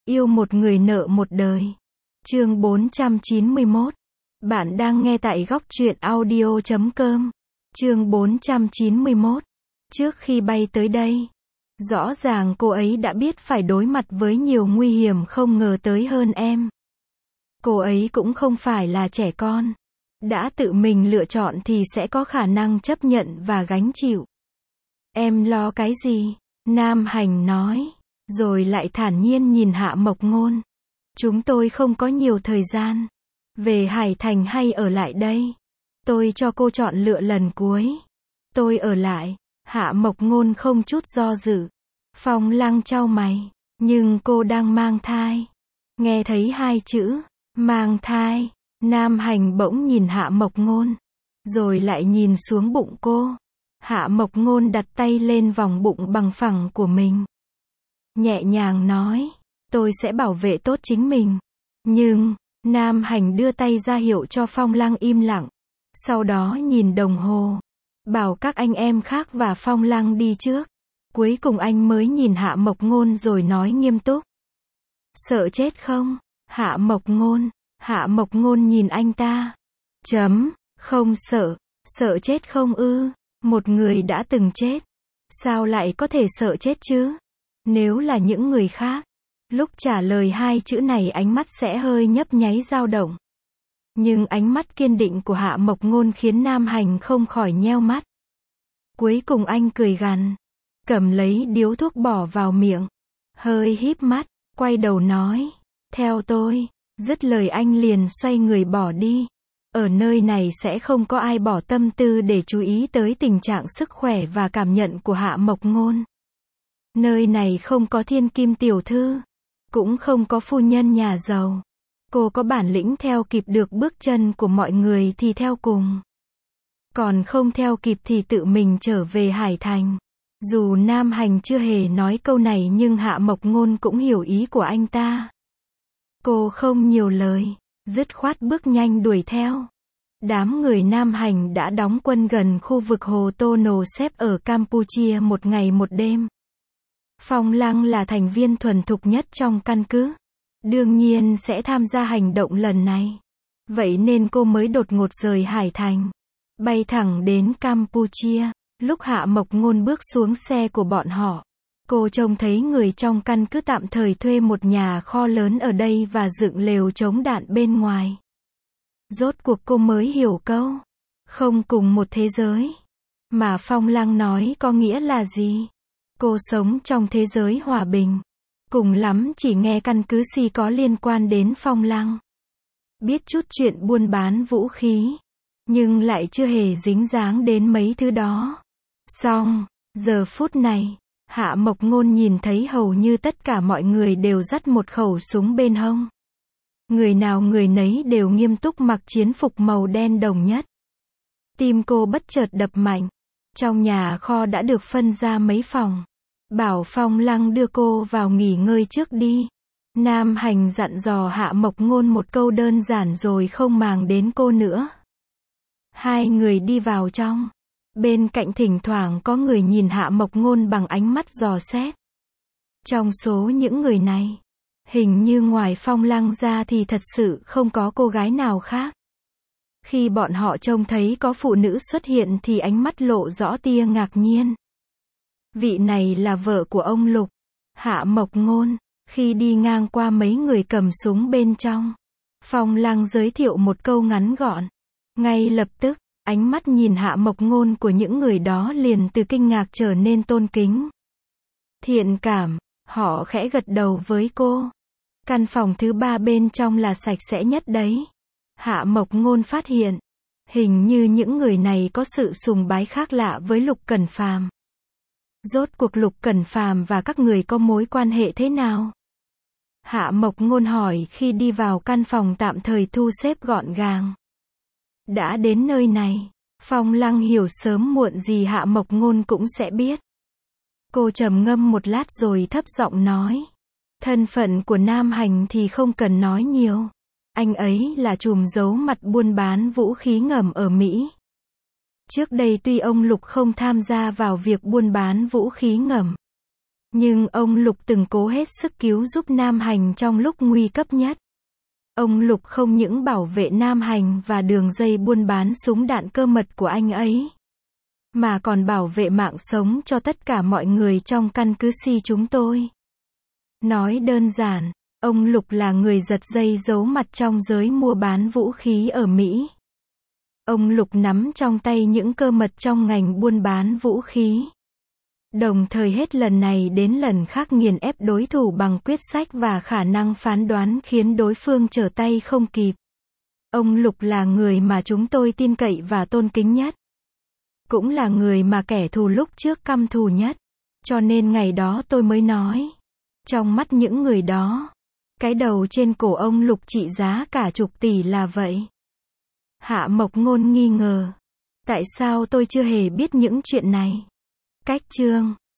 Yêu một người nợ một đời. Chương 491. Bạn đang nghe tại góc truyện audio.com. Chương 491. Trước khi bay tới đây, rõ ràng cô ấy đã biết phải đối mặt với nhiều nguy hiểm không ngờ tới hơn em. Cô ấy cũng không phải là trẻ con. Đã tự mình lựa chọn thì sẽ có khả năng chấp nhận và gánh chịu. Em lo cái gì? Nam Hành nói, rồi lại thản nhiên nhìn Hạ Mộc Ngôn. Chúng tôi không có nhiều thời gian. Về Hải Thành hay ở lại đây? Tôi cho cô chọn lựa lần cuối. Tôi ở lại. Hạ Mộc Ngôn không chút do dự. Phong Lăng chau mày. Nhưng cô đang mang thai. Nghe thấy hai chữ, mang thai. Nam Hành bỗng nhìn Hạ Mộc Ngôn. Rồi lại nhìn xuống bụng cô. Hạ Mộc Ngôn đặt tay lên vòng bụng bằng phẳng của mình. Nhẹ nhàng nói, tôi sẽ bảo vệ tốt chính mình. Nhưng, Nam Hành đưa tay ra hiệu cho Phong Lăng im lặng. Sau đó nhìn đồng hồ. Bảo các anh em khác và Phong Lăng đi trước. Cuối cùng anh mới nhìn Hạ Mộc Ngôn rồi nói nghiêm túc. Sợ chết không? Hạ Mộc Ngôn nhìn anh ta. Không sợ. Sợ chết không ư? Một người đã từng chết. Sao lại có thể sợ chết chứ? Nếu là những người khác, lúc trả lời hai chữ này ánh mắt sẽ hơi nhấp nháy dao động. Nhưng ánh mắt kiên định của Hạ Mộc Ngôn khiến Nam Hành không khỏi nheo mắt. Cuối cùng anh cười gằn, cầm lấy điếu thuốc bỏ vào miệng, hơi híp mắt, quay đầu nói, theo tôi. Dứt lời anh liền xoay người bỏ đi. Ở nơi này sẽ không có ai bỏ tâm tư để chú ý tới tình trạng sức khỏe và cảm nhận của Hạ Mộc Ngôn. Nơi này không có thiên kim tiểu thư, cũng không có phu nhân nhà giàu. Cô có bản lĩnh theo kịp được bước chân của mọi người thì theo cùng. Còn không theo kịp thì tự mình trở về Hải Thành. Dù Nam Hành chưa hề nói câu này nhưng Hạ Mộc Ngôn cũng hiểu ý của anh ta. Cô không nhiều lời, dứt khoát bước nhanh đuổi theo. Đám người Nam Hành đã đóng quân gần khu vực Hồ Tô Nồ Xếp ở Campuchia một ngày một đêm. Phong Lăng là thành viên thuần thục nhất trong căn cứ. Đương nhiên sẽ tham gia hành động lần này. Vậy nên cô mới đột ngột rời Hải Thành. Bay thẳng đến Campuchia. Lúc Hạ Mộc Ngôn bước xuống xe của bọn họ, cô trông thấy người trong căn cứ tạm thời thuê một nhà kho lớn ở đây và dựng lều chống đạn bên ngoài. Rốt cuộc cô mới hiểu câu không cùng một thế giới mà Phong Lăng nói có nghĩa là gì. Cô sống trong thế giới hòa bình. Cùng lắm chỉ nghe căn cứ Si có liên quan đến Phong Lăng. Biết chút chuyện buôn bán vũ khí. Nhưng lại chưa hề dính dáng đến mấy thứ đó. Xong, giờ phút này, Hạ Mộc Ngôn nhìn thấy hầu như tất cả mọi người đều dắt một khẩu súng bên hông. Người nào người nấy đều nghiêm túc mặc chiến phục màu đen đồng nhất. Tim cô bất chợt đập mạnh. Trong nhà kho đã được phân ra mấy phòng. Bảo Phong Lăng đưa cô vào nghỉ ngơi trước đi. Nam Hành dặn dò Hạ Mộc Ngôn một câu đơn giản rồi không màng đến cô nữa. Hai người đi vào trong. Bên cạnh thỉnh thoảng có người nhìn Hạ Mộc Ngôn bằng ánh mắt dò xét. Trong số những người này, hình như ngoài Phong Lăng ra thì thật sự không có cô gái nào khác. Khi bọn họ trông thấy có phụ nữ xuất hiện thì ánh mắt lộ rõ tia ngạc nhiên. Vị này là vợ của ông Lục. Hạ Mộc Ngôn, khi đi ngang qua mấy người cầm súng bên trong, Phong Lăng giới thiệu một câu ngắn gọn. Ngay lập tức, ánh mắt nhìn Hạ Mộc Ngôn của những người đó liền từ kinh ngạc trở nên tôn kính. Thiện cảm, họ khẽ gật đầu với cô. Căn phòng thứ 3 bên trong là sạch sẽ nhất đấy. Hạ Mộc Ngôn phát hiện, hình như những người này có sự sùng bái khác lạ với Lục Cẩn Phàm. Rốt cuộc Lục Cẩn Phàm và các người có mối quan hệ thế nào? Hạ Mộc Ngôn hỏi khi đi vào căn phòng tạm thời thu xếp gọn gàng. Đã đến nơi này, Phong Lăng hiểu sớm muộn gì Hạ Mộc Ngôn cũng sẽ biết. Cô trầm ngâm một lát rồi thấp giọng nói. Thân phận của Nam Hành thì không cần nói nhiều. Anh ấy là trùm giấu mặt buôn bán vũ khí ngầm ở Mỹ. Trước đây tuy ông Lục không tham gia vào việc buôn bán vũ khí ngầm, Nhưng ông Lục từng cố hết sức cứu giúp Nam Hành trong lúc nguy cấp nhất. Ông Lục không những bảo vệ Nam Hành và đường dây buôn bán súng đạn cơ mật của anh ấy, mà còn bảo vệ mạng sống cho tất cả mọi người trong căn cứ Si chúng tôi. Nói đơn giản, ông Lục là người giật dây giấu mặt trong giới mua bán vũ khí ở Mỹ. Ông Lục nắm trong tay những cơ mật trong ngành buôn bán vũ khí. Đồng thời hết lần này đến lần khác nghiền ép đối thủ bằng quyết sách và khả năng phán đoán khiến đối phương trở tay không kịp. Ông Lục là người mà chúng tôi tin cậy và tôn kính nhất. Cũng là người mà kẻ thù lúc trước căm thù nhất. Cho nên ngày đó tôi mới nói. Trong mắt những người đó, cái đầu trên cổ ông Lục trị giá cả chục tỷ là vậy. Hạ Mộc Ngôn nghi ngờ. Tại sao tôi chưa hề biết những chuyện này? Cách chương